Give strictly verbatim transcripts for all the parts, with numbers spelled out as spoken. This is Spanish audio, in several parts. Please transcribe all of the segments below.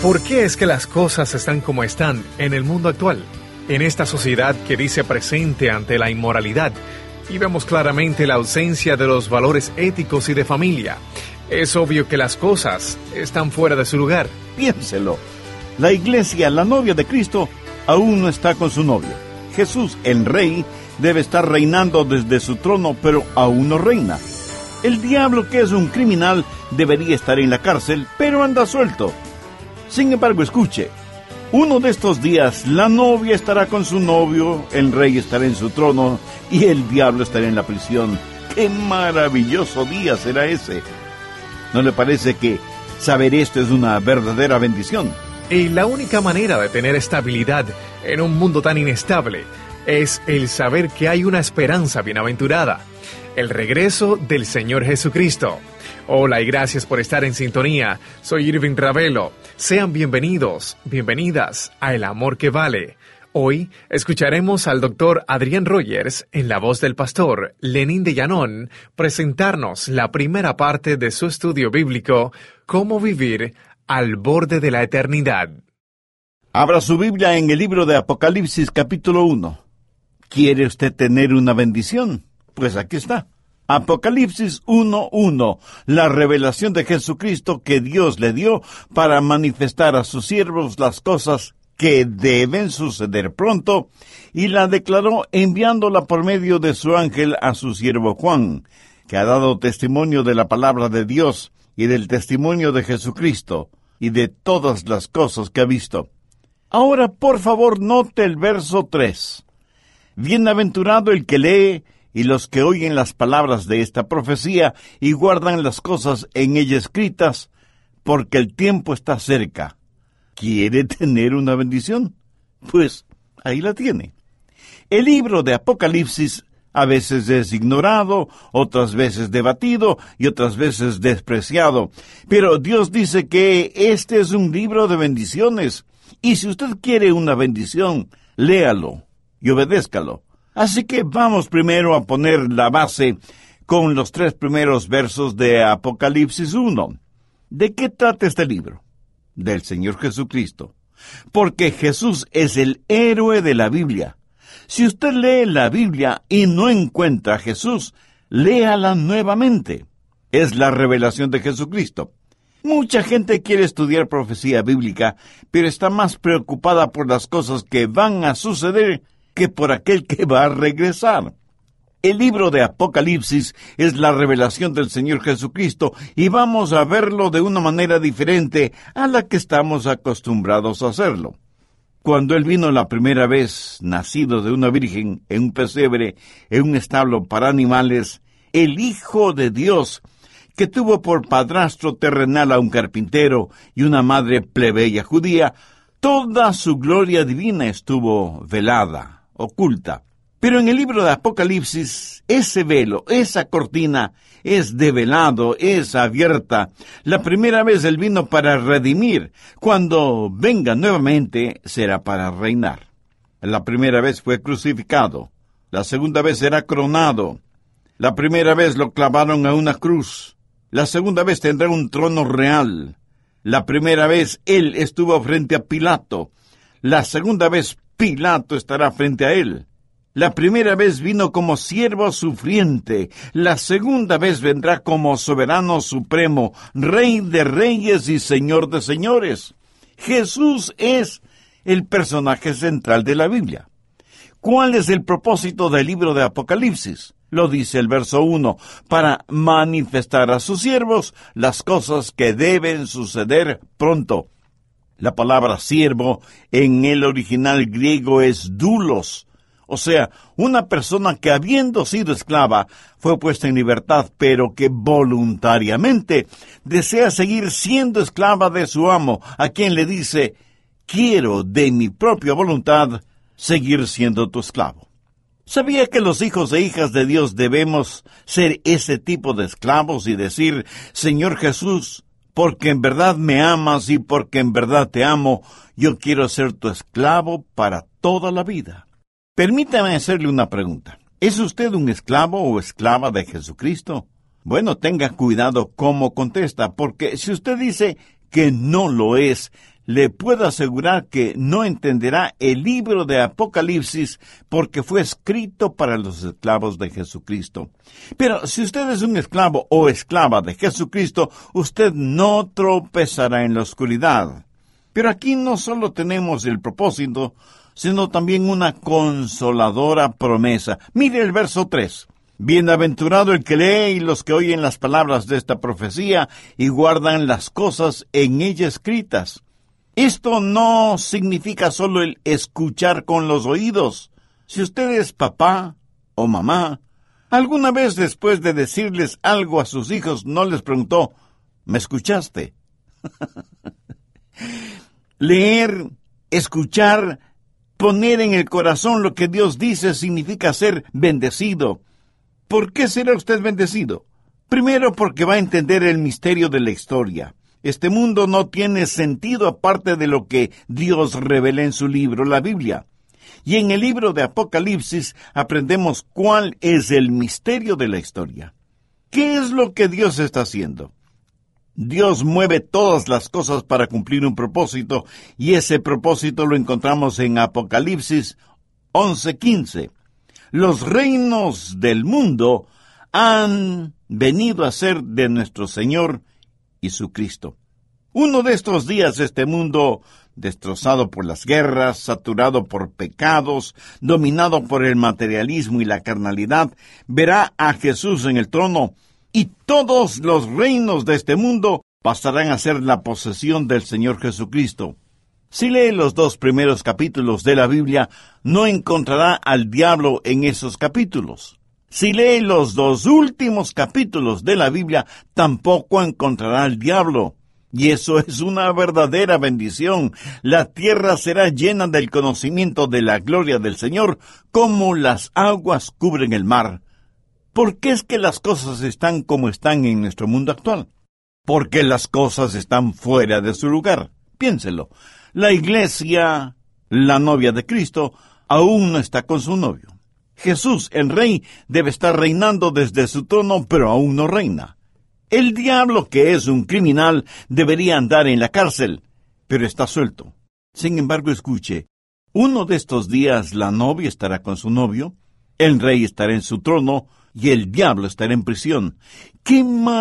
¿Por qué es que las cosas están como están en el mundo actual? En esta sociedad que dice presente ante la inmoralidad, y vemos claramente la ausencia de los valores éticos y de familia, es obvio que las cosas están fuera de su lugar. Piénselo. La iglesia, la novia de Cristo, aún no está con su novio. Jesús, el rey, debe estar reinando desde su trono, pero aún no reina. El diablo, que es un criminal, debería estar en la cárcel, pero anda suelto. Sin embargo, escuche, uno de estos días la novia estará con su novio, el rey estará en su trono y el diablo estará en la prisión. ¡Qué maravilloso día será ese! ¿No le parece que saber esto es una verdadera bendición? Y la única manera de tener estabilidad en un mundo tan inestable es el saber que hay una esperanza bienaventurada, el regreso del Señor Jesucristo. Hola y gracias por estar en sintonía. Soy Irving Ravelo. Sean bienvenidos, bienvenidas a El Amor que Vale. Hoy escucharemos al doctor Adrián Rogers, en la voz del pastor Lenín de Llanón, presentarnos la primera parte de su estudio bíblico, Cómo vivir al borde de la eternidad. Abra su Biblia en el libro de Apocalipsis capítulo uno. ¿Quiere usted tener una bendición? Pues aquí está. Apocalipsis uno uno, la revelación de Jesucristo que Dios le dio para manifestar a sus siervos las cosas que deben suceder pronto, y la declaró enviándola por medio de su ángel a su siervo Juan, que ha dado testimonio de la palabra de Dios y del testimonio de Jesucristo y de todas las cosas que ha visto. Ahora, por favor, note el verso tres. Bienaventurado el que lee y los que oyen las palabras de esta profecía y guardan las cosas en ella escritas, porque el tiempo está cerca. ¿Quiere tener una bendición? Pues ahí la tiene. El libro de Apocalipsis a veces es ignorado, otras veces debatido y otras veces despreciado. Pero Dios dice que este es un libro de bendiciones. Y si usted quiere una bendición, léalo y obedézcalo. Así que vamos primero a poner la base con los tres primeros versos de Apocalipsis uno. ¿De qué trata este libro? Del Señor Jesucristo. Porque Jesús es el héroe de la Biblia. Si usted lee la Biblia y no encuentra a Jesús, léala nuevamente. Es la revelación de Jesucristo. Mucha gente quiere estudiar profecía bíblica, pero está más preocupada por las cosas que van a suceder que por aquel que va a regresar. El libro de Apocalipsis es la revelación del Señor Jesucristo y vamos a verlo de una manera diferente a la que estamos acostumbrados a hacerlo. Cuando Él vino la primera vez, nacido de una virgen, en un pesebre, en un establo para animales, el Hijo de Dios, que tuvo por padrastro terrenal a un carpintero y una madre plebeya judía, toda su gloria divina estuvo velada, oculta. Pero en el libro de Apocalipsis, ese velo, esa cortina, es develado, es abierta. La primera vez Él vino para redimir. Cuando venga nuevamente, será para reinar. La primera vez fue crucificado. La segunda vez será coronado. La primera vez lo clavaron a una cruz. La segunda vez tendrá un trono real. La primera vez Él estuvo frente a Pilato. La segunda vez Pilato estará frente a Él. La primera vez vino como siervo sufriente. La segunda vez vendrá como soberano supremo, Rey de reyes y Señor de señores. Jesús es el personaje central de la Biblia. ¿Cuál es el propósito del libro de Apocalipsis? Lo dice el verso uno, para manifestar a sus siervos las cosas que deben suceder pronto. La palabra siervo en el original griego es doulos, o sea, una persona que habiendo sido esclava fue puesta en libertad, pero que voluntariamente desea seguir siendo esclava de su amo, a quien le dice, quiero de mi propia voluntad seguir siendo tu esclavo. ¿Sabía que los hijos e hijas de Dios debemos ser ese tipo de esclavos y decir, Señor Jesús, porque en verdad me amas y porque en verdad te amo, yo quiero ser tu esclavo para toda la vida? Permítame hacerle una pregunta. ¿Es usted un esclavo o esclava de Jesucristo? Bueno, tenga cuidado cómo contesta, porque si usted dice que no lo es, le puedo asegurar que no entenderá el libro de Apocalipsis porque fue escrito para los esclavos de Jesucristo. Pero si usted es un esclavo o esclava de Jesucristo, usted no tropezará en la oscuridad. Pero aquí no solo tenemos el propósito, sino también una consoladora promesa. Mire el verso tres. Bienaventurado el que lee y los que oyen las palabras de esta profecía y guardan las cosas en ella escritas. Esto no significa solo el escuchar con los oídos. Si usted es papá o mamá, alguna vez después de decirles algo a sus hijos no les preguntó, ¿me escuchaste? Leer, escuchar, poner en el corazón lo que Dios dice significa ser bendecido. ¿Por qué será usted bendecido? Primero, porque va a entender el misterio de la historia. Este mundo no tiene sentido aparte de lo que Dios revela en su libro, la Biblia. Y en el libro de Apocalipsis aprendemos cuál es el misterio de la historia. ¿Qué es lo que Dios está haciendo? Dios mueve todas las cosas para cumplir un propósito, y ese propósito lo encontramos en Apocalipsis once quince. Los reinos del mundo han venido a ser de nuestro Señor y su Cristo. Uno de estos días este mundo, destrozado por las guerras, saturado por pecados, dominado por el materialismo y la carnalidad, verá a Jesús en el trono, y todos los reinos de este mundo pasarán a ser la posesión del Señor Jesucristo. Si lee los dos primeros capítulos de la Biblia, no encontrará al diablo en esos capítulos. Si lee los dos últimos capítulos de la Biblia, tampoco encontrará al diablo. Y eso es una verdadera bendición. La tierra será llena del conocimiento de la gloria del Señor, como las aguas cubren el mar. ¿Por qué es que las cosas están como están en nuestro mundo actual? Porque las cosas están fuera de su lugar. Piénselo. La iglesia, la novia de Cristo, aún no está con su novio. Jesús, el Rey, debe estar reinando desde su trono, pero aún no reina. El diablo, que es un criminal, debería andar en la cárcel, pero está suelto. Sin embargo, escuche, uno de estos días la novia estará con su novio, el Rey estará en su trono y el diablo estará en prisión. ¡Qué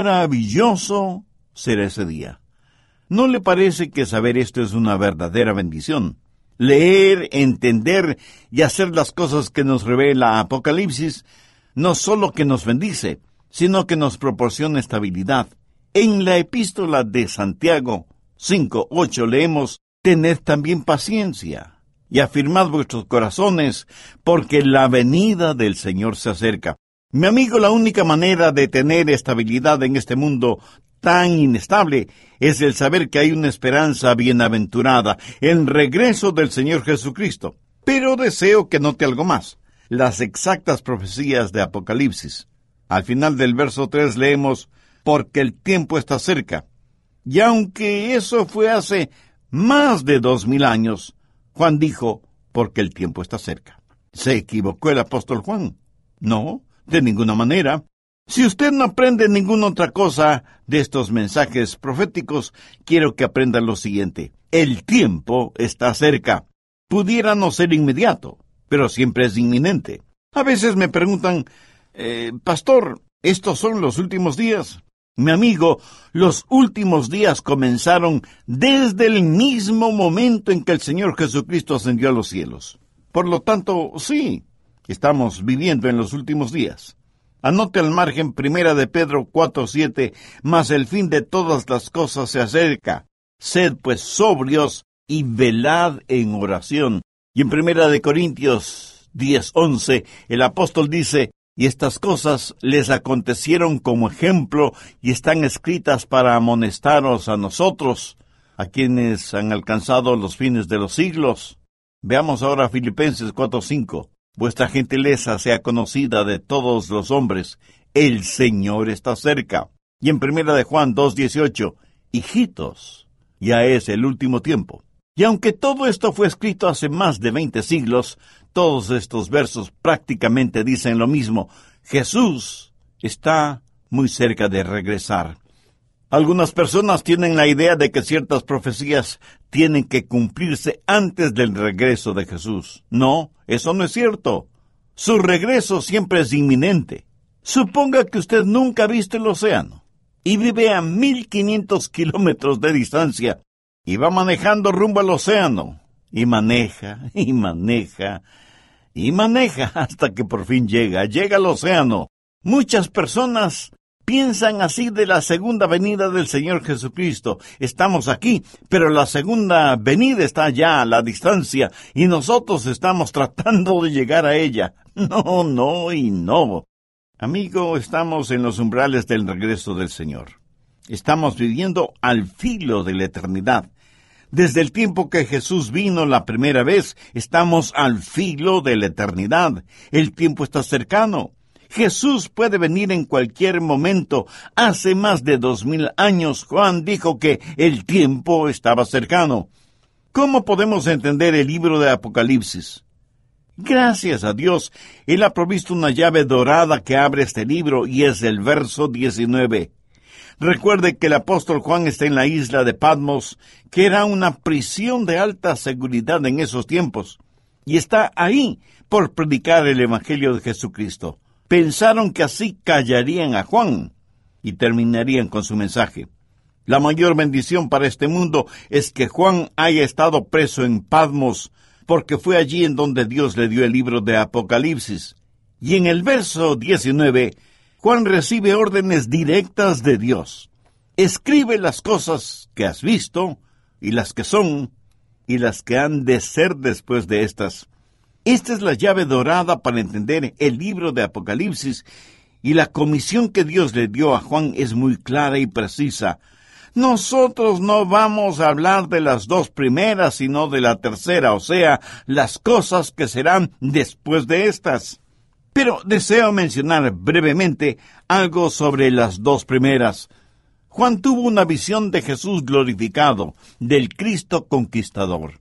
maravilloso será ese día! ¿No le parece que saber esto es una verdadera bendición? Leer, entender y hacer las cosas que nos revela Apocalipsis, no solo que nos bendice, sino que nos proporciona estabilidad. En la epístola de Santiago cinco ocho leemos, «Tened también paciencia, y afirmad vuestros corazones, porque la venida del Señor se acerca». Mi amigo, la única manera de tener estabilidad en este mundo tan inestable es el saber que hay una esperanza bienaventurada, el regreso del Señor Jesucristo. Pero deseo que note algo más, las exactas profecías de Apocalipsis. Al final del verso tres leemos, «Porque el tiempo está cerca». Y aunque eso fue hace más de dos mil años, Juan dijo, «Porque el tiempo está cerca». ¿Se equivocó el apóstol Juan? No, de ninguna manera. Si usted no aprende ninguna otra cosa de estos mensajes proféticos, quiero que aprenda lo siguiente. El tiempo está cerca. Pudiera no ser inmediato, pero siempre es inminente. A veces me preguntan, eh, Pastor, ¿estos son los últimos días? Mi amigo, los últimos días comenzaron desde el mismo momento en que el Señor Jesucristo ascendió a los cielos. Por lo tanto, sí, estamos viviendo en los últimos días. Anote al margen Primera de Pedro cuatro siete, mas el fin de todas las cosas se acerca. Sed pues sobrios y velad en oración. Y en Primera de Corintios diez once, el apóstol dice, y estas cosas les acontecieron como ejemplo y están escritas para amonestaros a nosotros, a quienes han alcanzado los fines de los siglos. Veamos ahora Filipenses cuatro cinco. Vuestra gentileza sea conocida de todos los hombres. El Señor está cerca. Y en Primera de Juan dos dieciocho, hijitos, ya es el último tiempo. Y aunque todo esto fue escrito hace más de veinte siglos, todos estos versos prácticamente dicen lo mismo. Jesús está muy cerca de regresar. Algunas personas tienen la idea de que ciertas profecías tienen que cumplirse antes del regreso de Jesús. No, eso no es cierto. Su regreso siempre es inminente. Suponga que usted nunca ha visto el océano y vive a mil quinientos kilómetros de distancia y va manejando rumbo al océano. Y maneja, y maneja, y maneja hasta que por fin llega, llega al océano. Muchas personas piensan así de la segunda venida del Señor Jesucristo. Estamos aquí, pero la segunda venida está allá a la distancia y nosotros estamos tratando de llegar a ella. No, no y no. Amigo, estamos en los umbrales del regreso del Señor. Estamos viviendo al filo de la eternidad. Desde el tiempo que Jesús vino la primera vez, estamos al filo de la eternidad. El tiempo está cercano. Jesús puede venir en cualquier momento. Hace más de dos mil años, Juan dijo que el tiempo estaba cercano. ¿Cómo podemos entender el libro de Apocalipsis? Gracias a Dios, Él ha provisto una llave dorada que abre este libro y es el verso diecinueve. Recuerde que el apóstol Juan está en la isla de Patmos, que era una prisión de alta seguridad en esos tiempos, y está ahí por predicar el Evangelio de Jesucristo. Pensaron que así callarían a Juan y terminarían con su mensaje. La mayor bendición para este mundo es que Juan haya estado preso en Patmos, porque fue allí en donde Dios le dio el libro de Apocalipsis. Y en el verso diecinueve, Juan recibe órdenes directas de Dios. Escribe las cosas que has visto, y las que son, y las que han de ser después de estas. Esta es la llave dorada para entender el libro de Apocalipsis, y la comisión que Dios le dio a Juan es muy clara y precisa. Nosotros no vamos a hablar de las dos primeras, sino de la tercera, o sea, las cosas que serán después de estas. Pero deseo mencionar brevemente algo sobre las dos primeras. Juan tuvo una visión de Jesús glorificado, del Cristo conquistador.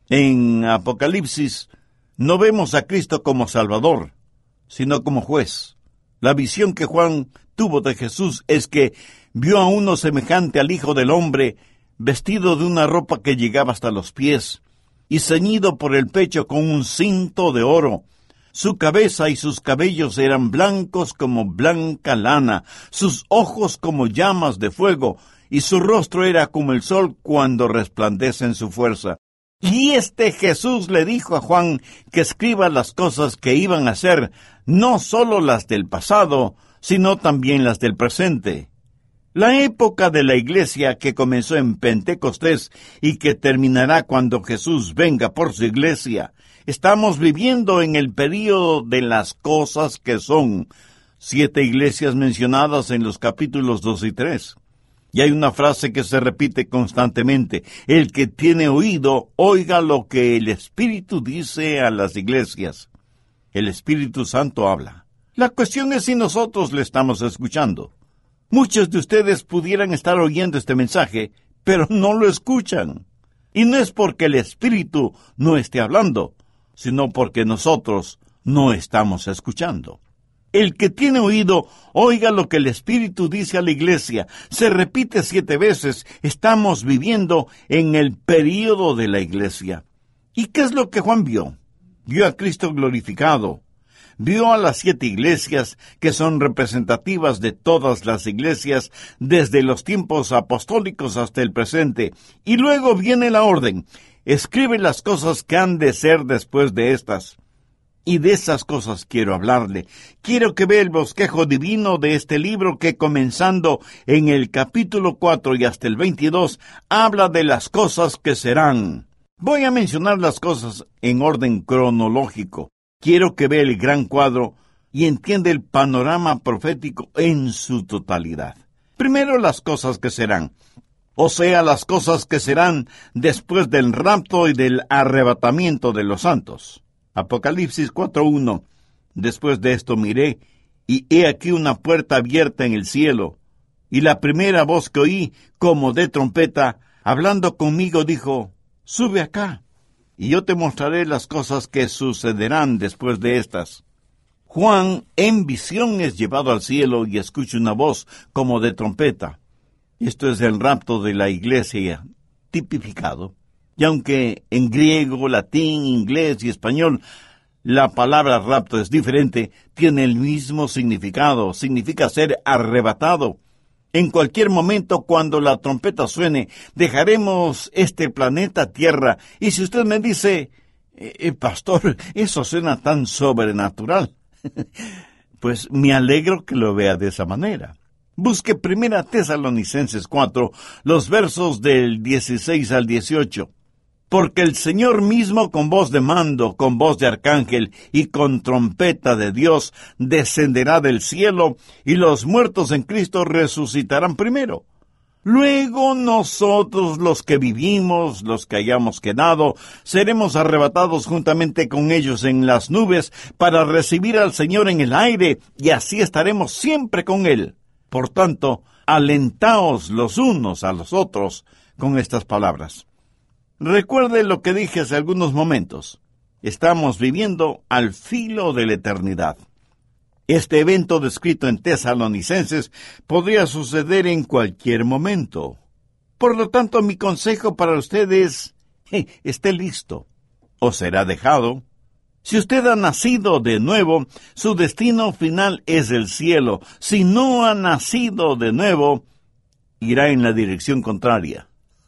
En Apocalipsis no vemos a Cristo como Salvador, sino como juez. La visión que Juan tuvo de Jesús es que vio a uno semejante al Hijo del Hombre, vestido de una ropa que llegaba hasta los pies, y ceñido por el pecho con un cinto de oro. Su cabeza y sus cabellos eran blancos como blanca lana, sus ojos como llamas de fuego, y su rostro era como el sol cuando resplandece en su fuerza. Y este Jesús le dijo a Juan que escriba las cosas que iban a ser, no solo las del pasado, sino también las del presente. La época de la iglesia que comenzó en Pentecostés y que terminará cuando Jesús venga por su iglesia. Estamos viviendo en el período de las cosas que son. Siete iglesias mencionadas en los capítulos dos y tres. Y hay una frase que se repite constantemente. El que tiene oído, oiga lo que el Espíritu dice a las iglesias. El Espíritu Santo habla. La cuestión es si nosotros le estamos escuchando. Muchos de ustedes pudieran estar oyendo este mensaje, pero no lo escuchan. Y no es porque el Espíritu no esté hablando, sino porque nosotros no estamos escuchando. El que tiene oído, oiga lo que el Espíritu dice a la iglesia. Se repite siete veces. Estamos viviendo en el período de la iglesia. ¿Y qué es lo que Juan vio? Vio a Cristo glorificado. Vio a las siete iglesias que son representativas de todas las iglesias desde los tiempos apostólicos hasta el presente. Y luego viene la orden. Escribe las cosas que han de ser después de estas. Y de esas cosas quiero hablarle. Quiero que vea el bosquejo divino de este libro que, comenzando en el capítulo cuatro y hasta el veintidós, habla de las cosas que serán. Voy a mencionar las cosas en orden cronológico. Quiero que vea el gran cuadro y entienda el panorama profético en su totalidad. Primero, las cosas que serán. O sea, las cosas que serán después del rapto y del arrebatamiento de los santos. Apocalipsis cuatro uno. Después de esto miré, y he aquí una puerta abierta en el cielo, y la primera voz que oí, como de trompeta, hablando conmigo, dijo, sube acá, y yo te mostraré las cosas que sucederán después de estas. Juan, en visión, es llevado al cielo y escucha una voz como de trompeta. Esto es el rapto de la iglesia tipificado. Y aunque en griego, latín, inglés y español la palabra rapto es diferente, tiene el mismo significado. Significa ser arrebatado. En cualquier momento, cuando la trompeta suene, dejaremos este planeta Tierra. Y si usted me dice, eh, pastor, eso suena tan sobrenatural, pues me alegro que lo vea de esa manera. Busque Primera Tesalonicenses cuatro, los versos del dieciséis al dieciocho. Porque el Señor mismo, con voz de mando, con voz de arcángel y con trompeta de Dios, descenderá del cielo, y los muertos en Cristo resucitarán primero. Luego nosotros, los que vivimos, los que hayamos quedado, seremos arrebatados juntamente con ellos en las nubes para recibir al Señor en el aire, y así estaremos siempre con Él. Por tanto, alentaos los unos a los otros con estas palabras. Recuerde lo que dije hace algunos momentos. Estamos viviendo al filo de la eternidad. Este evento descrito en Tesalonicenses podría suceder en cualquier momento. Por lo tanto, mi consejo para usted es, eh, esté listo, o será dejado. Si usted ha nacido de nuevo, su destino final es el cielo. Si no ha nacido de nuevo, irá en la dirección contraria.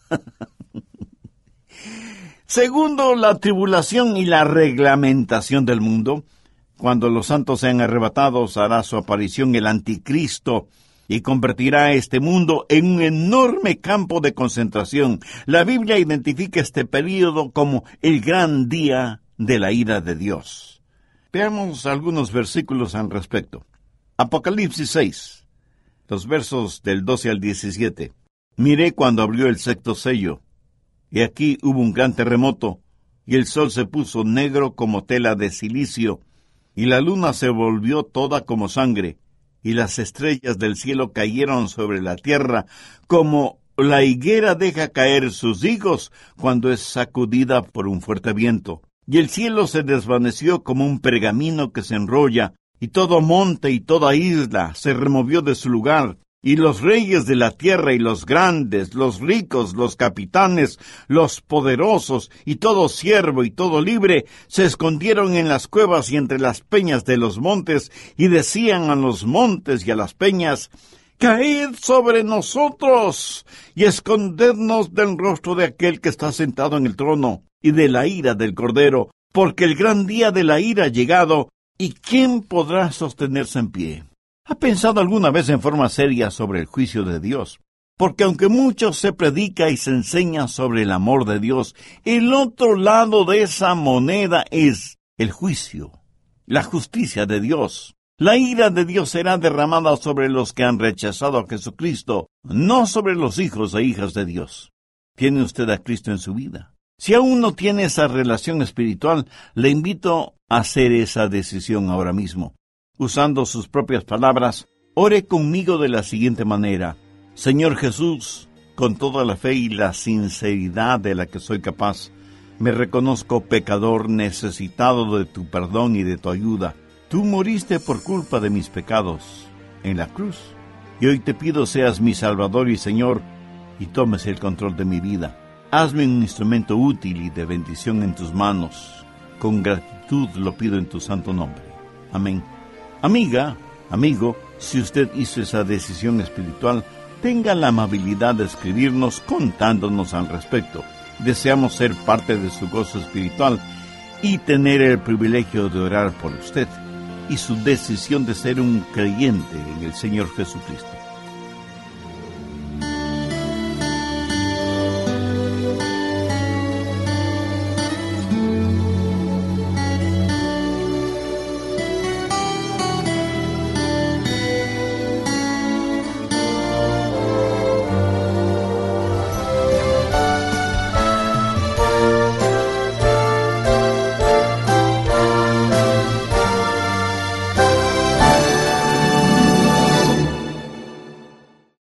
Segundo, la tribulación y la reglamentación del mundo. Cuando los santos sean arrebatados, hará su aparición el anticristo y convertirá a este mundo en un enorme campo de concentración. La Biblia identifica este período como el gran día de la ira de Dios. Veamos algunos versículos al respecto. Apocalipsis seis, los versos del doce al diecisiete. Miré cuando abrió el sexto sello, y aquí hubo un gran terremoto, y el sol se puso negro como tela de silicio, y la luna se volvió toda como sangre, y las estrellas del cielo cayeron sobre la tierra, como la higuera deja caer sus higos cuando es sacudida por un fuerte viento. Y el cielo se desvaneció como un pergamino que se enrolla, y todo monte y toda isla se removió de su lugar, y los reyes de la tierra y los grandes, los ricos, los capitanes, los poderosos, y todo siervo y todo libre, se escondieron en las cuevas y entre las peñas de los montes, y decían a los montes y a las peñas, «Caed sobre nosotros, y escondednos del rostro de aquel que está sentado en el trono, y de la ira del Cordero, porque el gran día de la ira ha llegado, ¿y quién podrá sostenerse en pie?» ¿Ha pensado alguna vez en forma seria sobre el juicio de Dios? Porque aunque mucho se predica y se enseña sobre el amor de Dios, el otro lado de esa moneda es el juicio, la justicia de Dios. La ira de Dios será derramada sobre los que han rechazado a Jesucristo, no sobre los hijos e hijas de Dios. ¿Tiene usted a Cristo en su vida? Si aún no tiene esa relación espiritual, le invito a hacer esa decisión ahora mismo. Usando sus propias palabras, ore conmigo de la siguiente manera. Señor Jesús, con toda la fe y la sinceridad de la que soy capaz, me reconozco pecador necesitado de tu perdón y de tu ayuda. Tú moriste por culpa de mis pecados en la cruz, y hoy te pido seas mi Salvador y Señor, y tomes el control de mi vida. Hazme un instrumento útil y de bendición en tus manos. Con gratitud lo pido en tu santo nombre. Amén. Amiga, amigo, si usted hizo esa decisión espiritual, tenga la amabilidad de escribirnos contándonos al respecto. Deseamos ser parte de su gozo espiritual y tener el privilegio de orar por usted y su decisión de ser un creyente en el Señor Jesucristo.